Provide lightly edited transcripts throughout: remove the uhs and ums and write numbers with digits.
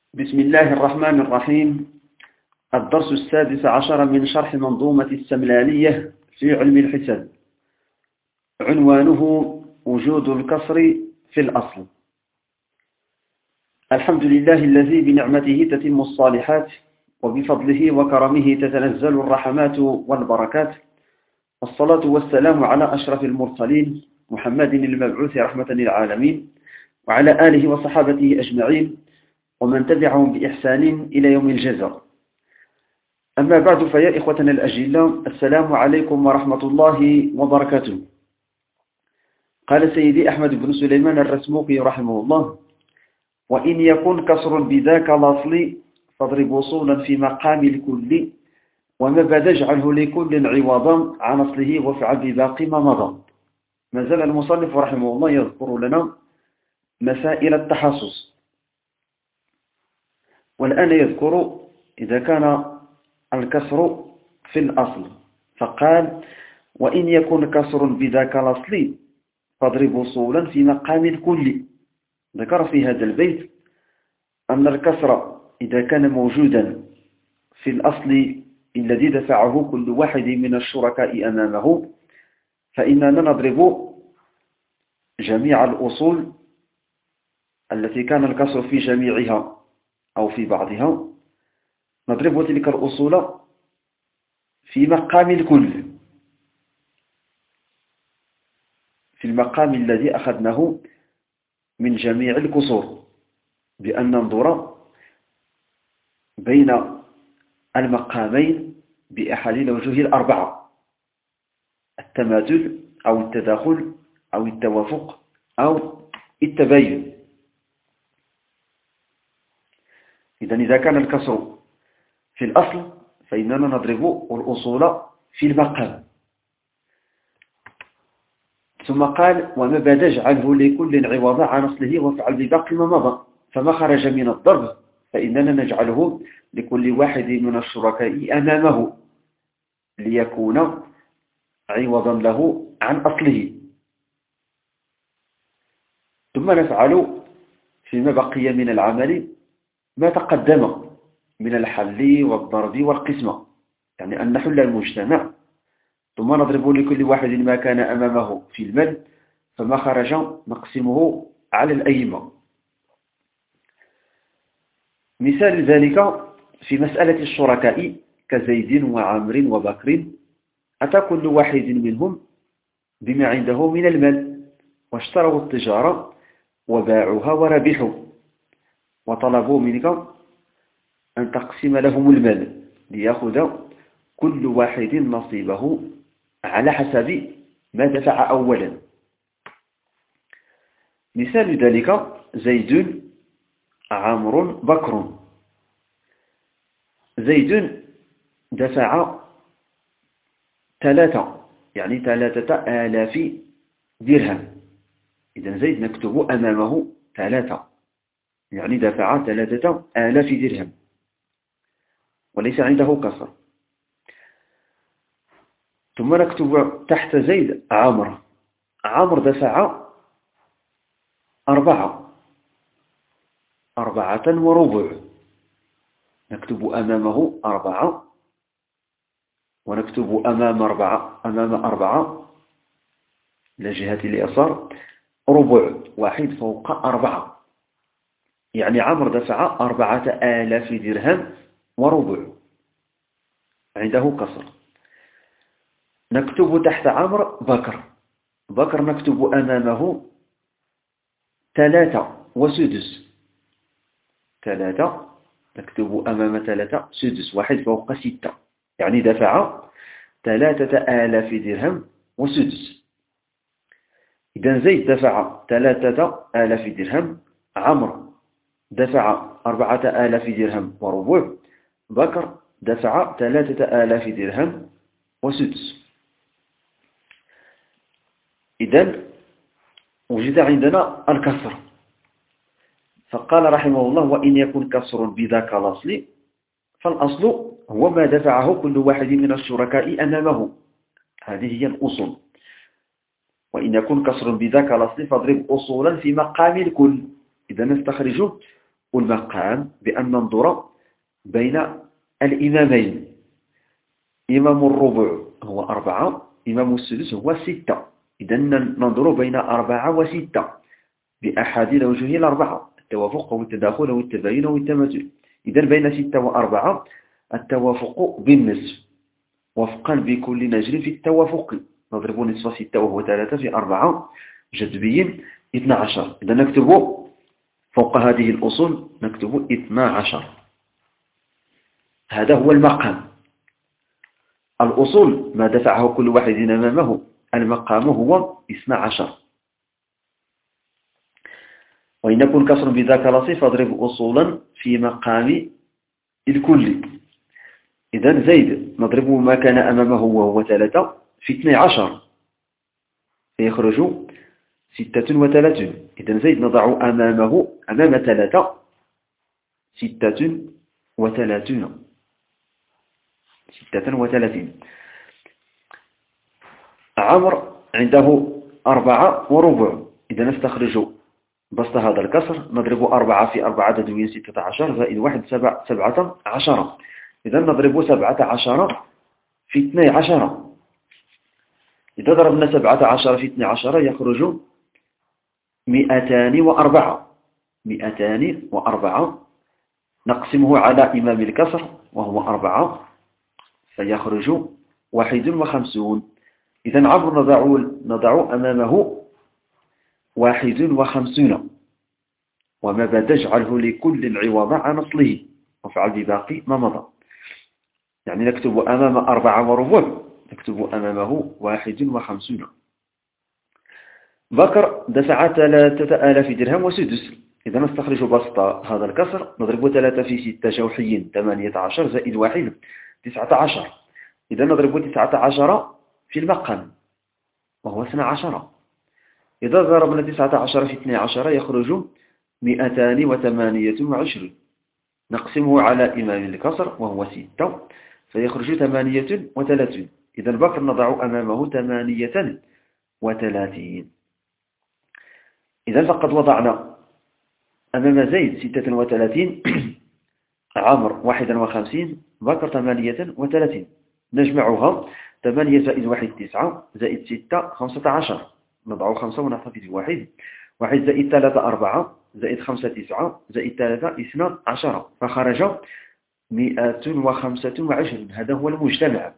بسم الله الرحمن الرحيم. الدرس السادس عشر من شرح منظومة السملانية في علم الحساب. عنوانه وجود الكسر في الأصل. الحمد لله الذي بنعمته تتم الصالحات وبفضله وكرمه تتنزل الرحمات والبركات، والصلاة والسلام على أشرف المرسلين محمد المبعوث رحمة للعالمين وعلى آله وصحابته أجمعين ومن تبعهم بإحسان إلى يوم الجزاء. أما بعد، فيا إخوتنا الأجلاء، السلام عليكم ورحمة الله وبركاته. قال سيدي أحمد بن سليمان الرسموقي رحمه الله: وإن يكن كسر بذاك الأصل فاضرب وصولا في مقام الكل، وما بدا اجعله لكل عوضا عن أصله وافعل بباقي ما مضى. ما زال المصنف رحمه الله يذكر لنا مسائل التحصص، والآن يذكر إذا كان الكسر في الأصل، فقال: وإن يكن كسر بذاك الأصل فاضرب وصولا في مقام الكل. ذكر في هذا البيت أن الكسر إذا كان موجودا في الأصل الذي دفعه كل واحد من الشركاء أمامه، فإننا نضرب جميع الأصول التي كان الكسر في جميعها أو في بعضها، نضرب تلك الأصول في مقام الكل، في المقام الذي أخذناه من جميع الكسور، بأن ننظر بين المقامين بأحد الوجوه الأربعة: التماثل أو التداخل أو التوافق أو التباين. إذا كان الكسر في الأصل فإننا نضرب الأصول في المقام. ثم قال: وما بدا اجعله لكل عوضا عن أصله وافعل بباقي ما مضى. فما خرج من الضرب فإننا نجعله لكل واحد من الشركاء أمامه ليكون عوضا له عن أصله، ثم نفعل فيما بقي من العمل ما تقدم من الحل والضرب والقسمة، يعني أن نحل المجتمع ثم نضرب لكل واحد ما كان أمامه في المال، فما خرج نقسمه على الأئمة. مثال ذلك في مسألة الشركاء كزيد وعمر وبكر، أتى كل واحد منهم بما عنده من المال واشتروا التجارة وباعوها وربحوا، وطلبوا منك أن تقسم لهم المال ليأخذ كل واحد نصيبه على حسب ما دفع أولا. مثال ذلك زيد عمر بكر. زيد دفع 3,000 درهم. إذا زيد نكتب أمامه 3، يعني دفع 3,000 درهم وليس عنده كسر. ثم نكتب تحت زيد عمر. عمر دفع 4 وربع، نكتب أمامه 4 ونكتب أمام 4 لجهة اليسار ربع، 1 فوق 4، يعني عمر دفع 4,000 درهم وربع، عنده كسر. نكتب تحت عمر بكر. بكر نكتب أمامه 3 وسدس. 3 نكتب أمام 3 سدس، 1 فوق 6، يعني دفع 3,000 درهم وسدس. إذا زيد دفع 3,000 درهم، عمر دفع 4,000 درهم وربع، بكر دفع 3,000 درهم وسدس. إذن وجد عندنا الكسر. فقال رحمه الله: وإن يكن كسر بذاك الأصل، فالأصل هو ما دفعه كل واحد من الشركاء أمامه، هذه هي الأصول. وإن يكن كسر بذاك الأصل فاضرب أصولا في مقام الكل. إذا نستخرج المقام بأن ننظر بين الإمامين. إمام الربع هو 4، إمام السدس هو 6. إذا ننظر بين 4 و6 بأحد الأوجه الأربعة: التوافق والتداخل والتباين والتماثل. إذا بين 6 و4 التوافق بالنصف وفقا بكل نجر في التوافق. نضرب نصف 6 وهو 3 في 4 جذبي 12. إذا نكتب فوق هذه الأصول نكتب 12. هذا هو المقام. الأصول ما دفعه كل واحد أمامه. المقام هو 12. وإن يكون كسر بذاك لصيف فاضرب أصولا في مقام الكل. إذا زيد نضرب ما كان أمامه وهو 3 في 12 فيخرج 36. إذا زيد نضع أمامه أمام 3 36. عمر عنده 4 وربع. إذا نستخرج بسط هذا الكسر نضرب 4 في 4 تدوين 16 زائد 1 17. إذا نضرب 17 في 12. إذا ضربنا 17 في 12 يخرج 204. 204 نقسمه على إمام الكسر وهو 4 فيخرج 51. إذا عمر نضع أمامه 51 وما بدا اجعله لكل عوض عن أصله وافعل بباقي ما مضى. يعني نكتب أمام 4 وربع نكتب أمامه 51. بكر دفع 3000 درهم وسدس. إذا نستخرج بسط هذا الكسر نضرب 3 في 6 جوحي 18 زائد 1 19. إذا نضرب 19 في المقام وهو 12. إذا ضربنا 19 في 12 يخرج 228. نقسمه على إمام الكسر وهو 6 فيخرج 38. إذا بكر نضع أمامه 38. إذا فقد وضعنا أمام زيد 36 عمر 51 بكر 38. نجمعها 8 زائد 1 9 زائد 6 15. نضع 5 ونحتفظ بواحد. 1 زائد 3 4 زائد 5 9 زائد 3 12 فخرج 125. هذا هو المجتمع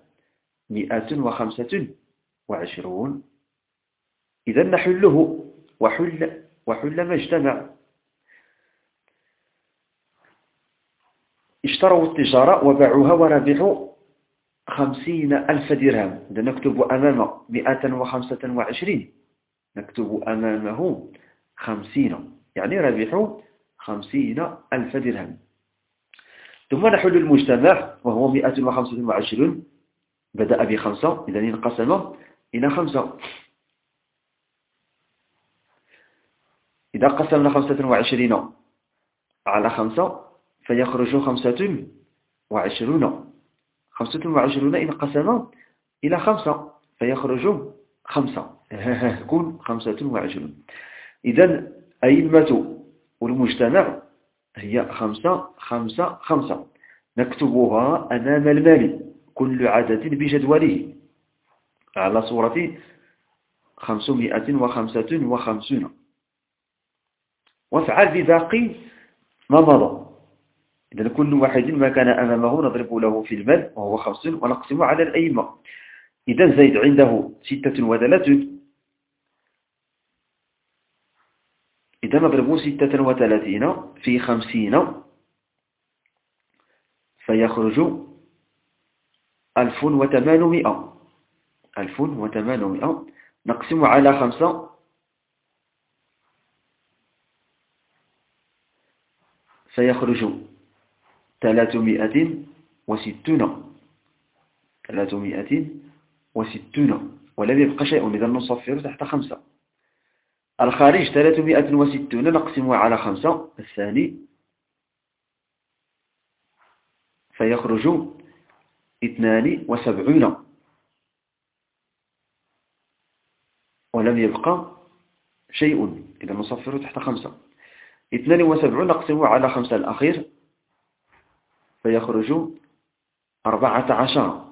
125. إذا نحله وحل ما اجتمع. اشتروا التجارة وباعوها وربحوا 50,000 درهم. إذا نكتب أمام 125 نكتب أمامه 50 يعني ربحوا 50,000 درهم. ثم نحل المجتمع وهو 125 بدأ ب5 إذا انقسم إلى 5. إذا قسمنا 25 على 5 فيخرج 25. 25 انقسم إلى 5 فيخرج 5 يكون 25. إذن أئمة والمجتمع هي 5. نكتبها أمام المال كل عدد بجدوله على صورة 555. وافعل بباقي ما مضى. إذن كل واحد ما كان أمامه نضرب له في المال وهو 5 ونقسم على الأئمة. إذن زيد عنده 36. إذا نضرب 36 في 50 فيخرج 1800. 1800 نقسم على 5 فيخرج 360. ولم يبقى شيء. إذا نصفر تحت 5. الخارج 360 نقسم على 5 الثاني فيخرج 72 ولم يبقى شيء. إذا نصفر تحت 5. 72 نقسمه على 5 الأخير فيخرج 14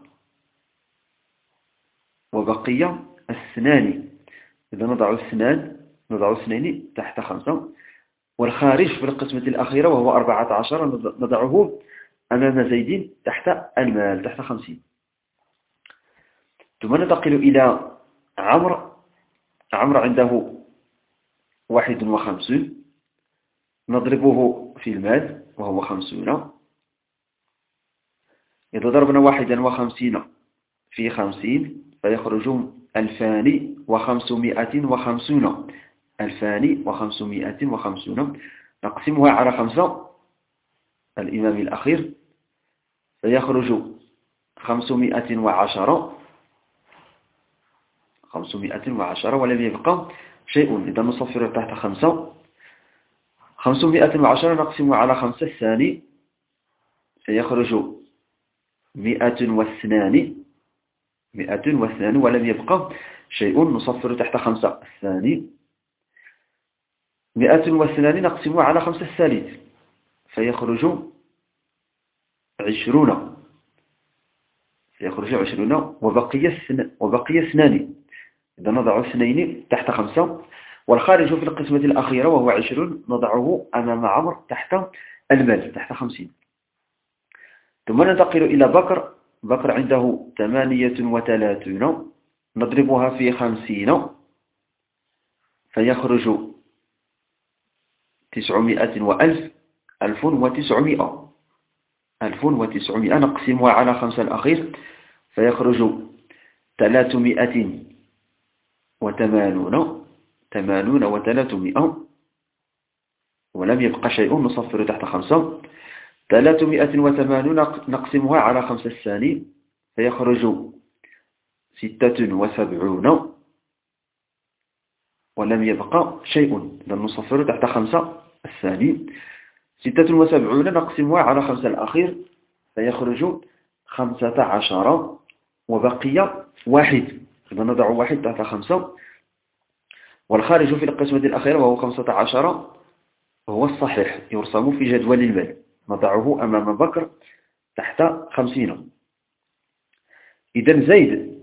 وبقي 2. إذا نضع 2 تحت 5 والخارج في القسمة الأخيرة وهو 14 نضعه أمام زيد تحت المال تحت 50. ثم ننتقل إلى عمرو عنده 51 نضربه في المال وهو 50. إذا ضربنا 51 في 50 فيخرج 2550. 2550 نقسمها على 5 الإمام الأخير فيخرج 510 ولم يبقى شيء. إذا نصفر تحت 5 510 نقسم على 5 الثاني فيخرج 102 ولم يبقى شيء. نصفر تحت 5 الثاني 102 نقسم على 5 الثالث فيخرج 20 وبقي 2. إذا نضع 2 تحت 5 والخارج في القسمة الأخيرة وهو 20 نضعه أمام عمرو تحت المال تحت 50. ثم ننتقل إلى بكر عنده 38 نضربها في 50 فيخرج 900 وألف 1900 نقسمها على 5 الأخير فيخرج 380 و300 ولم يبقى شيء. نصفر تحت 5 380 نقسمها على 5 الثاني فيخرج 76 ولم يبقى شيء. إذا نصفر تحت 5 الثاني 76 نقسمها على 5 الأخير فيخرج 15 وبقي 1. إذا نضع 1 تحت 5 والخارج في القسمة الأخيرة وهو 15 هو الصحيح يرسم في جدول المال نضعه أمام بكر تحت 50. إذن زيد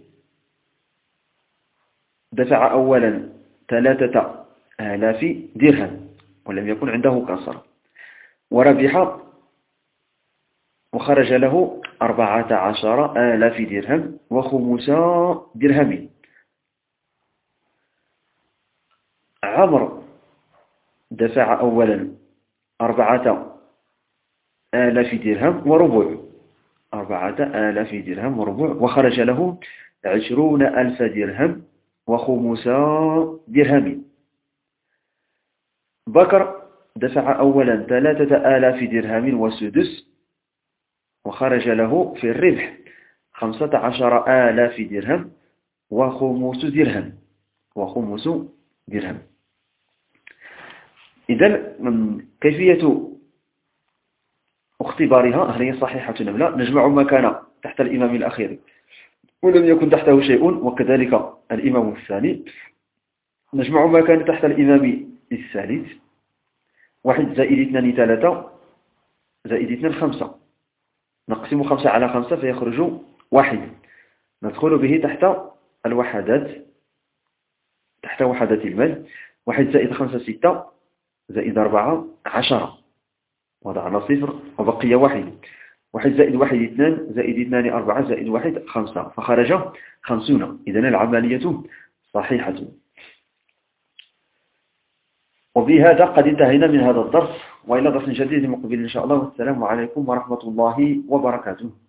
دفع أولا 3000 درهم ولم يكن عنده كسر وربح وخرج له 14,000 درهم و5 درهم. عمرو دفع أولا 4,000 درهم وربع 4,000 درهم وربع وخرج له 20,000 درهم و5 درهم. بكر دفع أولا 3,000 درهم وسدس وخرج له في الربح 15,000 درهم و5 درهم. إذن كيفية اختبارها هل هي صحيحة أم لا؟ نجمع ما كان تحت الإمام الأخير ولم يكن تحته شيء وكذلك الإمام الثاني. نجمع ما كان تحت الإمام الثالث 1 زائد 2 3 زائد 2 5 نقسم 5 على 5 فيخرج 1 ندخل به تحت الوحدات تحت وحدات المال 1 زائد 5 6 زائد 4 10 وضعنا 0 وبقي 1 زائد 1 2 زائد 2 4 زائد 1 5 فخرج 50. إذن العملية صحيحة. وبهذا قد انتهينا من هذا الدرس وإلى درس جديد مقبل إن شاء الله والسلام عليكم ورحمة الله وبركاته.